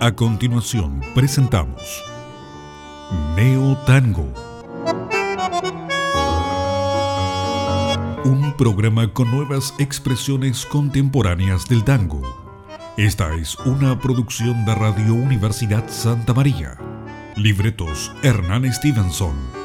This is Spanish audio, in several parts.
A continuación presentamos Neo Tango, un programa con nuevas expresiones contemporáneas del tango. Esta es una producción de Radio Universidad Santa María. Libretos Hernán Stevenson.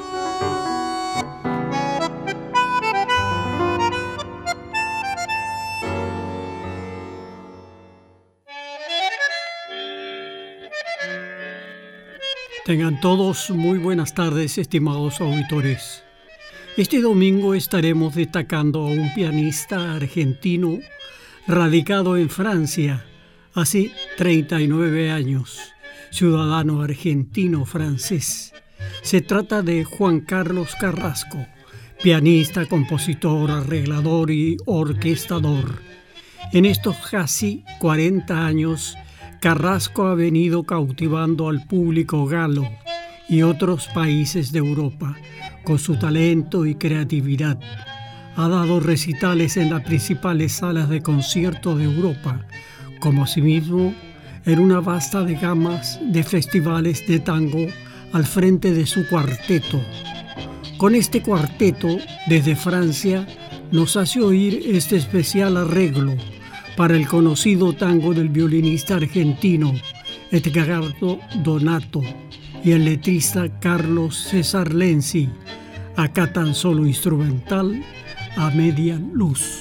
Tengan todos muy buenas tardes, estimados auditores. Este domingo estaremos destacando a un pianista argentino radicado en Francia hace 39 años, ciudadano argentino-francés. Se trata de Juan Carlos Carrasco, pianista, compositor, arreglador y orquestador. En estos casi 40 años, Carrasco ha venido cautivando al público galo y otros países de Europa con su talento y creatividad. Ha dado recitales en las principales salas de conciertos de Europa, como asimismo en una vasta de gamas de festivales de tango al frente de su cuarteto. Con este cuarteto, desde Francia, nos hace oír este especial arreglo para el conocido tango del violinista argentino Edgardo Donato y el letrista Carlos César Lenzi, acá tan solo instrumental, A Media Luz.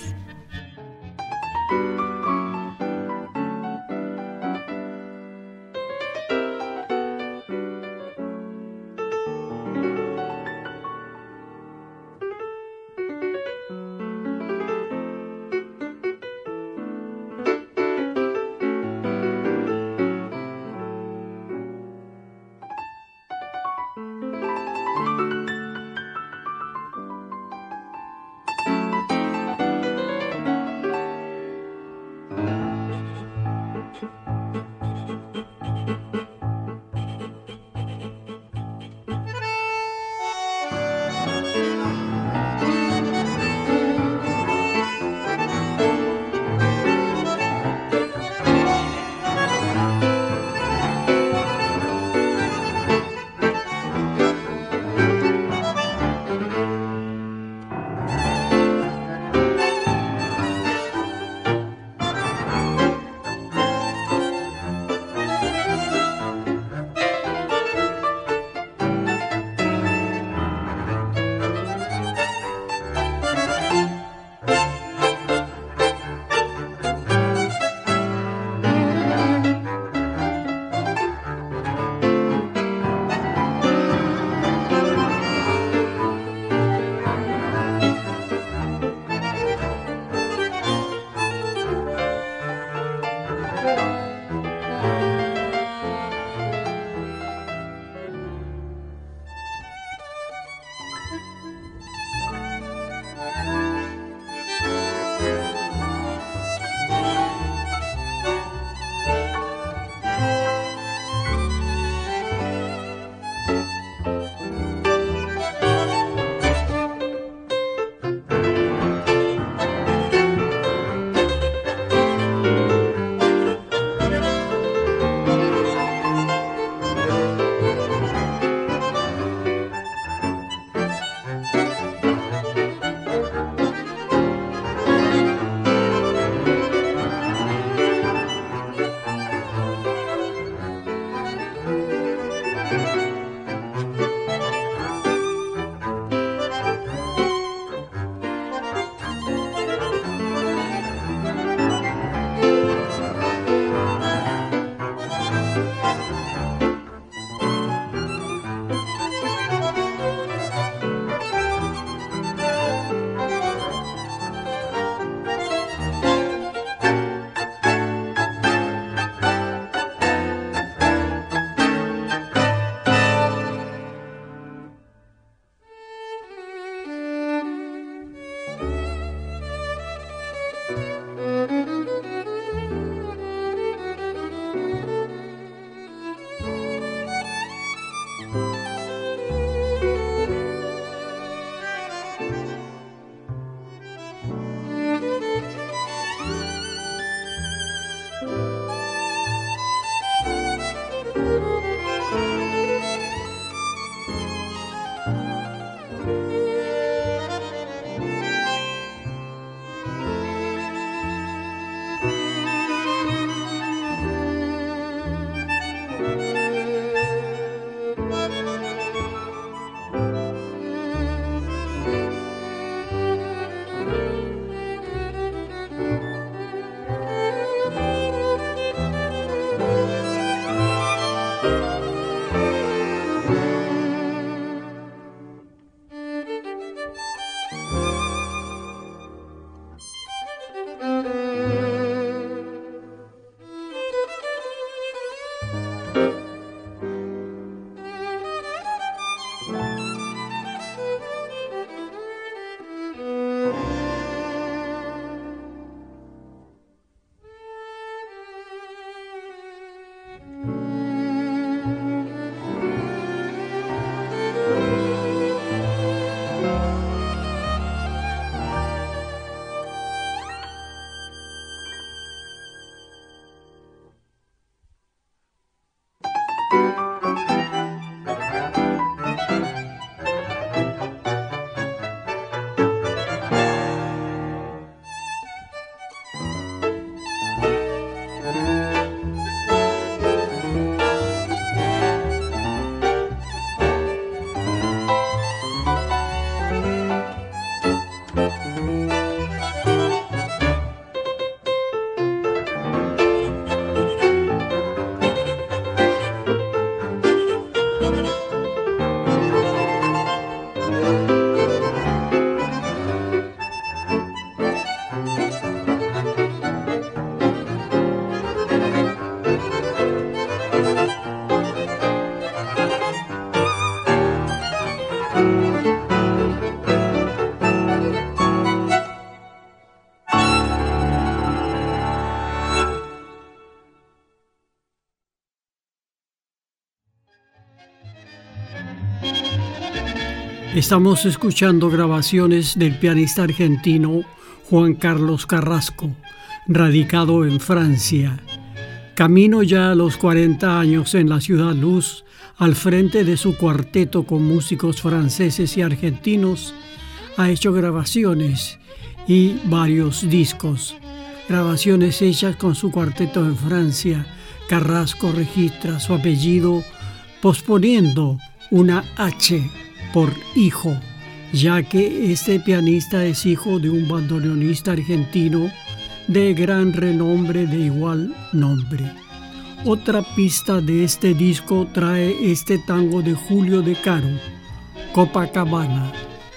Estamos escuchando grabaciones del pianista argentino Juan Carlos Carrasco, radicado en Francia. Camino ya a los 40 años en la Ciudad Luz, al frente de su cuarteto con músicos franceses y argentinos, ha hecho grabaciones y varios discos. Grabaciones hechas con su cuarteto en Francia. Carrasco registra su apellido posponiendo una H por hijo, ya que este pianista es hijo de un bandoneonista argentino de gran renombre de igual nombre. Otra pista de este disco trae este tango de Julio De Caro, Copacabana.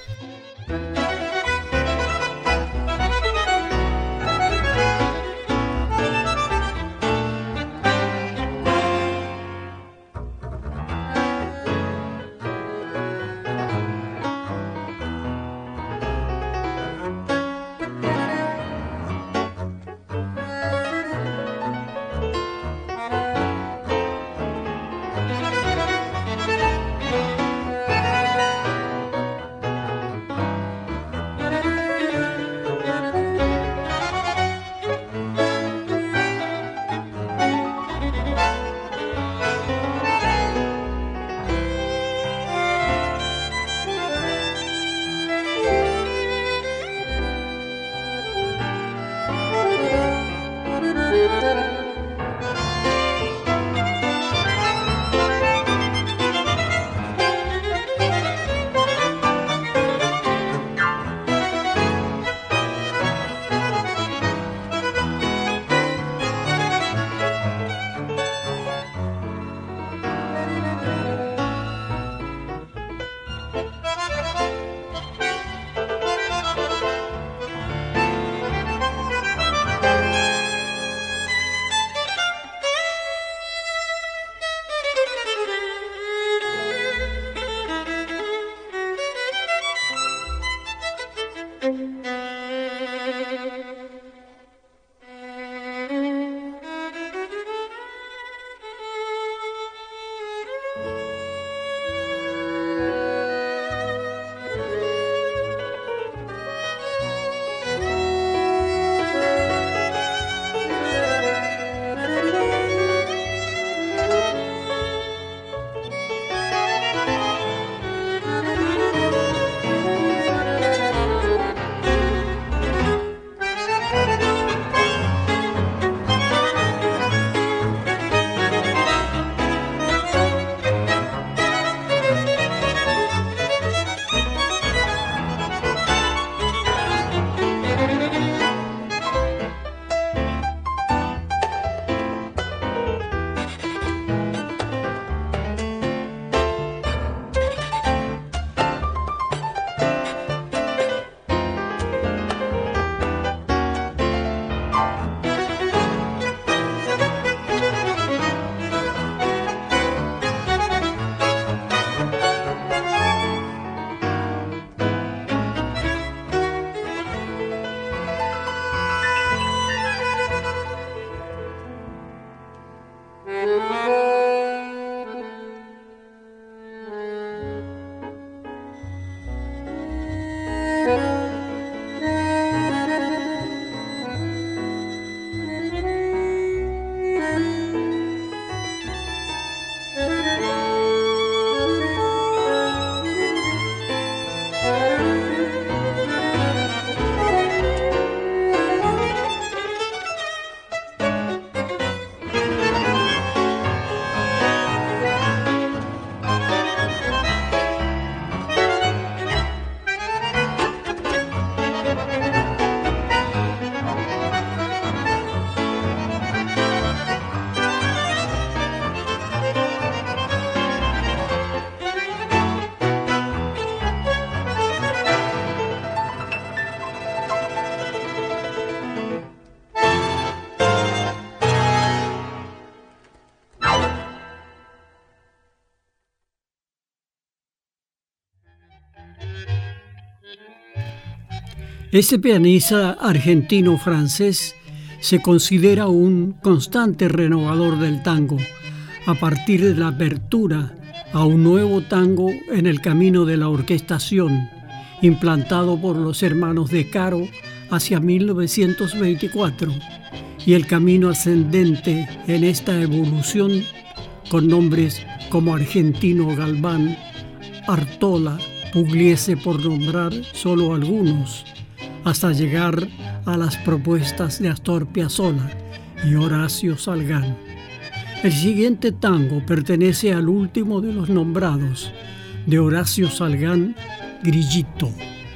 Este pianista argentino-francés se considera un constante renovador del tango, a partir de la apertura a un nuevo tango en el camino de la orquestación, implantado por los hermanos De Caro hacia 1924, y el camino ascendente en esta evolución con nombres como Argentino Galván, Artola, Pugliese, por nombrar solo algunos, hasta llegar a las propuestas de Astor Piazzolla y Horacio Salgán. El siguiente tango pertenece al último de los nombrados, de Horacio Salgán, Grillito.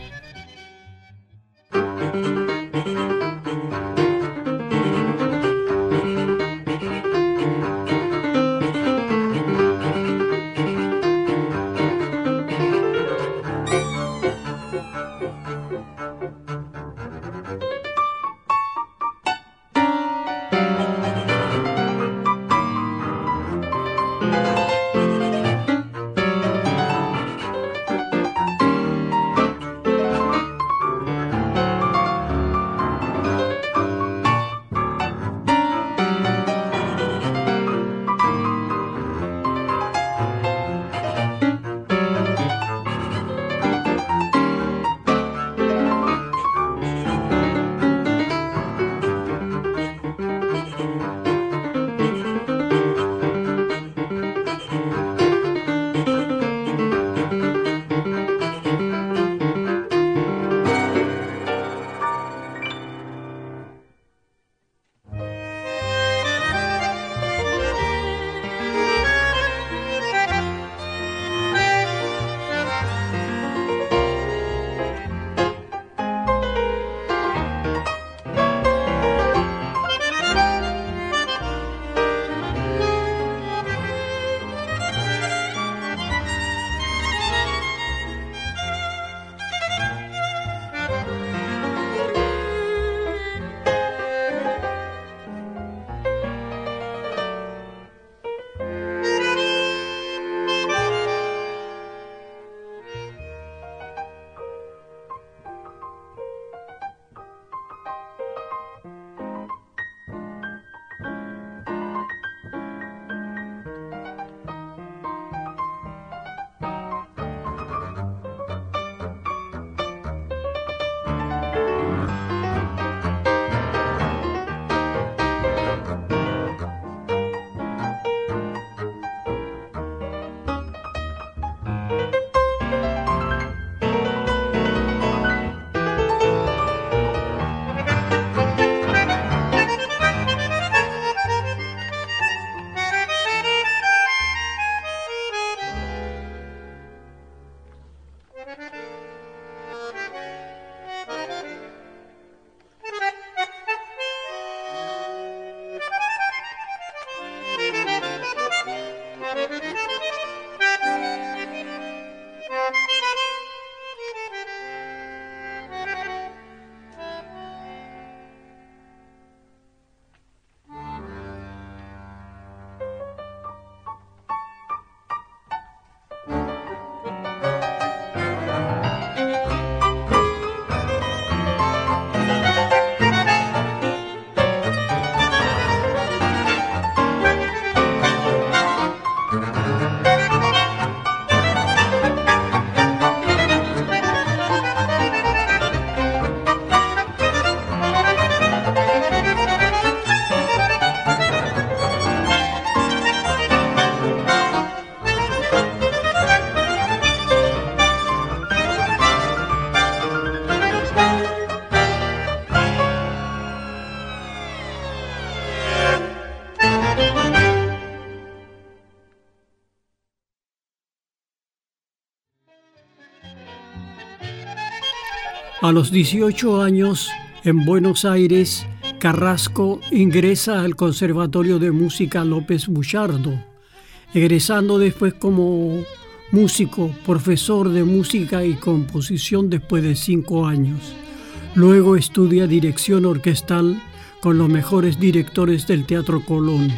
A los 18 años, en Buenos Aires, Carrasco ingresa al Conservatorio de Música López Buchardo, egresando después como músico, profesor de música y composición después de 5 años. Luego estudia dirección orquestal con los mejores directores del Teatro Colón.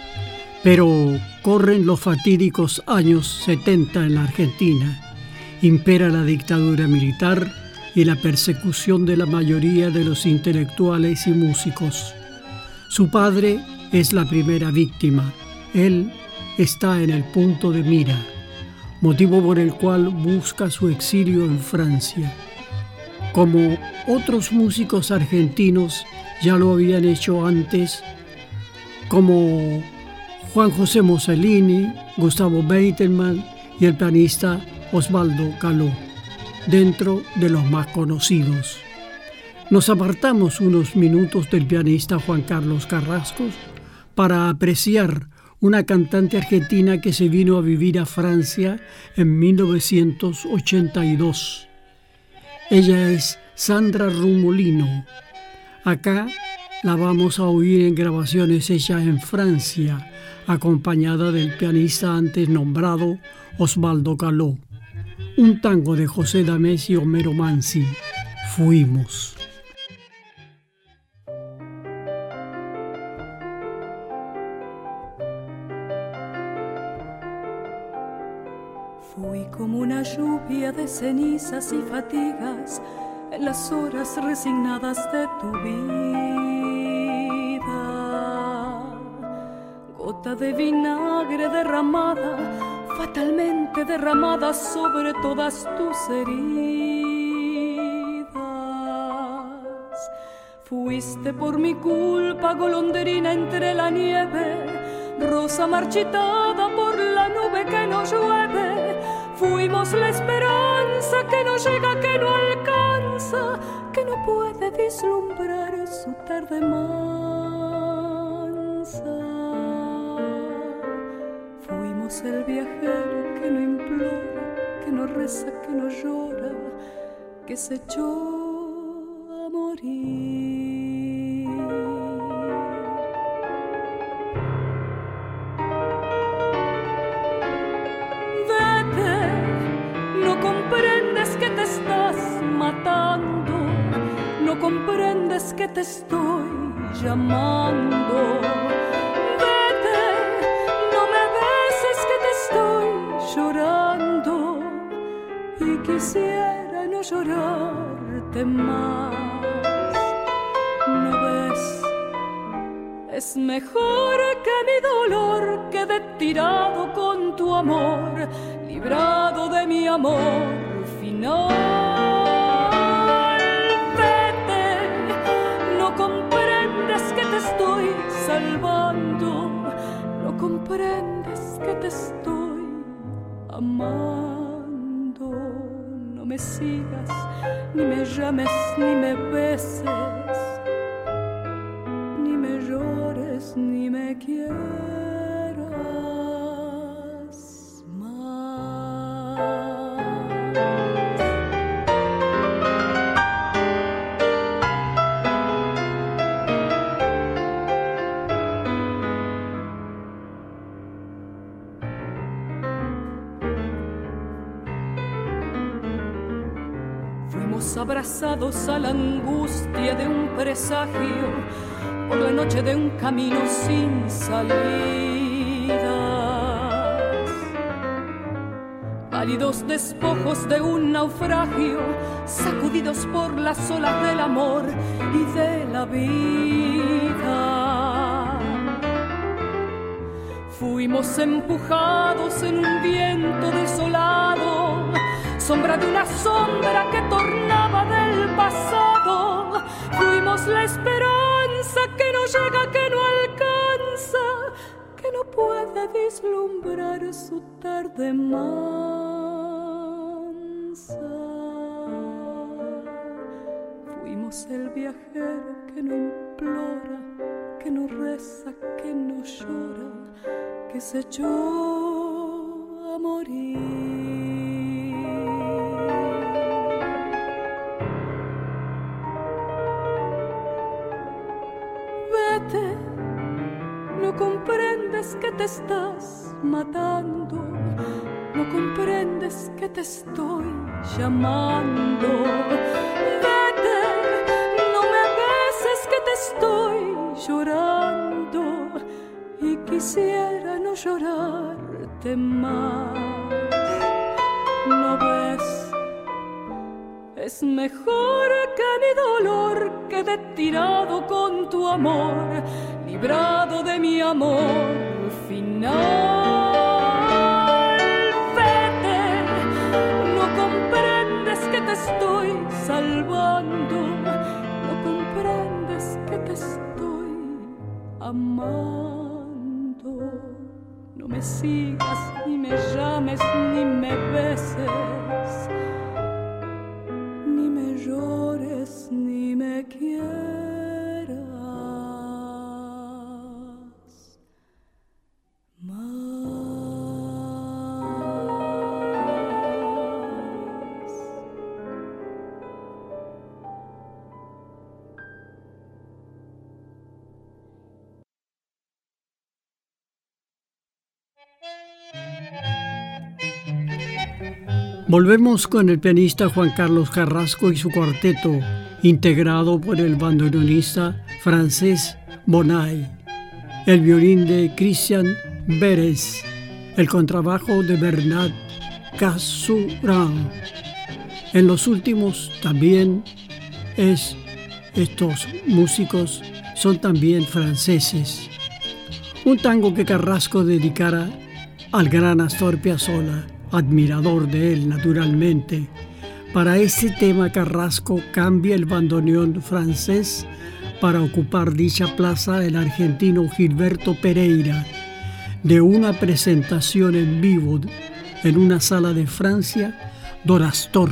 Pero corren los fatídicos años 70 en la Argentina. Impera la dictadura militar y la persecución de la mayoría de los intelectuales y músicos. Su padre es la primera víctima. Él está en el punto de mira. motivo por el cual busca su exilio en Francia. Como otros músicos argentinos ya lo habían hecho antes, como Juan José Mosellini, Gustavo Beitelman y el pianista Osvaldo Caló, dentro de los más conocidos. Nos apartamos unos minutos del pianista Juan Carlos Carrasco para apreciar una cantante argentina que se vino a vivir a Francia en 1982. Ella es Sandra Rumolino. Acá la vamos a oír en grabaciones hechas en Francia, acompañada del pianista antes nombrado Osvaldo Caló. Un tango de José Dames y Homero Manzi, Fuimos. Fui como una lluvia de cenizas y fatigas en las horas resignadas de tu vida. Gota de vinagre derramada, fatalmente derramada sobre todas tus heridas. Fuiste por mi culpa golondrina entre la nieve, rosa marchitada por la nube que no llueve. Fuimos la esperanza que no llega, que no alcanza, que no puede vislumbrar su tarde mansa. Fuimos el viajero que no implora, que no reza, que no llora, que se echó a morir. No comprendes que te estoy llamando. Vete, no me beses que te estoy llorando y quisiera no llorarte más. ¿No ves? Es mejor que mi dolor quede tirado con tu amor, librado de mi amor final. Estoy salvando, no comprendes que te estoy amando. No me sigas, ni me llames, ni me beses, ni me llores, ni me quieras más. Abrazados a la angustia de un presagio, por la noche de un camino sin salidas, pálidos despojos de un naufragio, sacudidos por las olas del amor y de la vida. Fuimos empujados en un viento desolado, sombra de una sombra que tornaba del pasado. Fuimos la esperanza que no llega, que no alcanza, que no puede vislumbrar su tarde mansa. Fuimos el viajero que no implora, que no reza, que no llora, que se echó a morir. No comprendes que te estás matando, no comprendes que te estoy llamando. Vete, no me beses que te estoy llorando y quisiera no llorarte más. ¿No ves? Es mejor que mi dolor quede tirado con tu amor, librado de mi amor final. Vete, jugando, no comprendes que te estoy amando. No me sigas, ni me llames, ni me beses, ni me llores, ni me quieras más. Volvemos con el pianista Juan Carlos Carrasco y su cuarteto, integrado por el bandoneonista francés Bonay, el violín de Christian Beres, el contrabajo de Bernard Cassuran. En los últimos también estos músicos son también franceses. Un tango que Carrasco dedicara al gran Astor Piazzolla, admirador de él naturalmente. Para ese tema Carrasco cambia el bandoneón francés para ocupar dicha plaza el argentino Gilberto Pereira, de una presentación en vivo en una sala de Francia, Don Astor.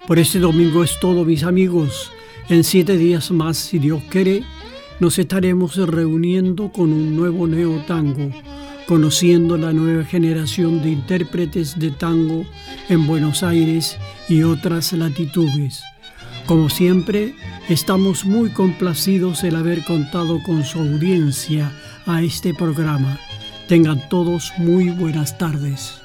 Por este domingo es todo, mis amigos. En 7 días más, si Dios quiere, nos estaremos reuniendo con un nuevo neotango, conociendo la nueva generación de intérpretes de tango en Buenos Aires y otras latitudes. Como siempre, estamos muy complacidos el haber contado con su audiencia a este programa. Tengan todos muy buenas tardes.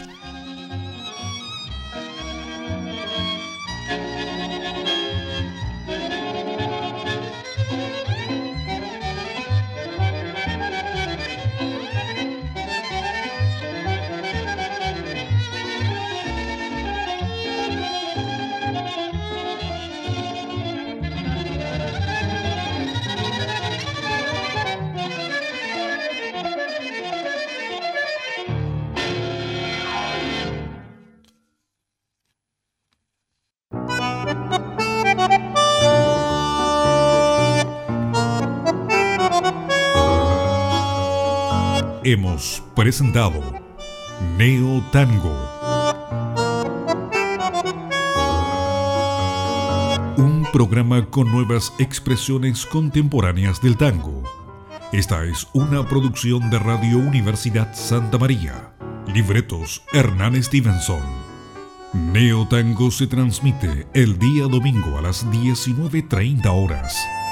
Hemos presentado Neo Tango, un programa con nuevas expresiones contemporáneas del tango. Esta es una producción de Radio Universidad Santa María. Libretos Hernán Stevenson. Neo Tango se transmite el día domingo a las 19:30 horas.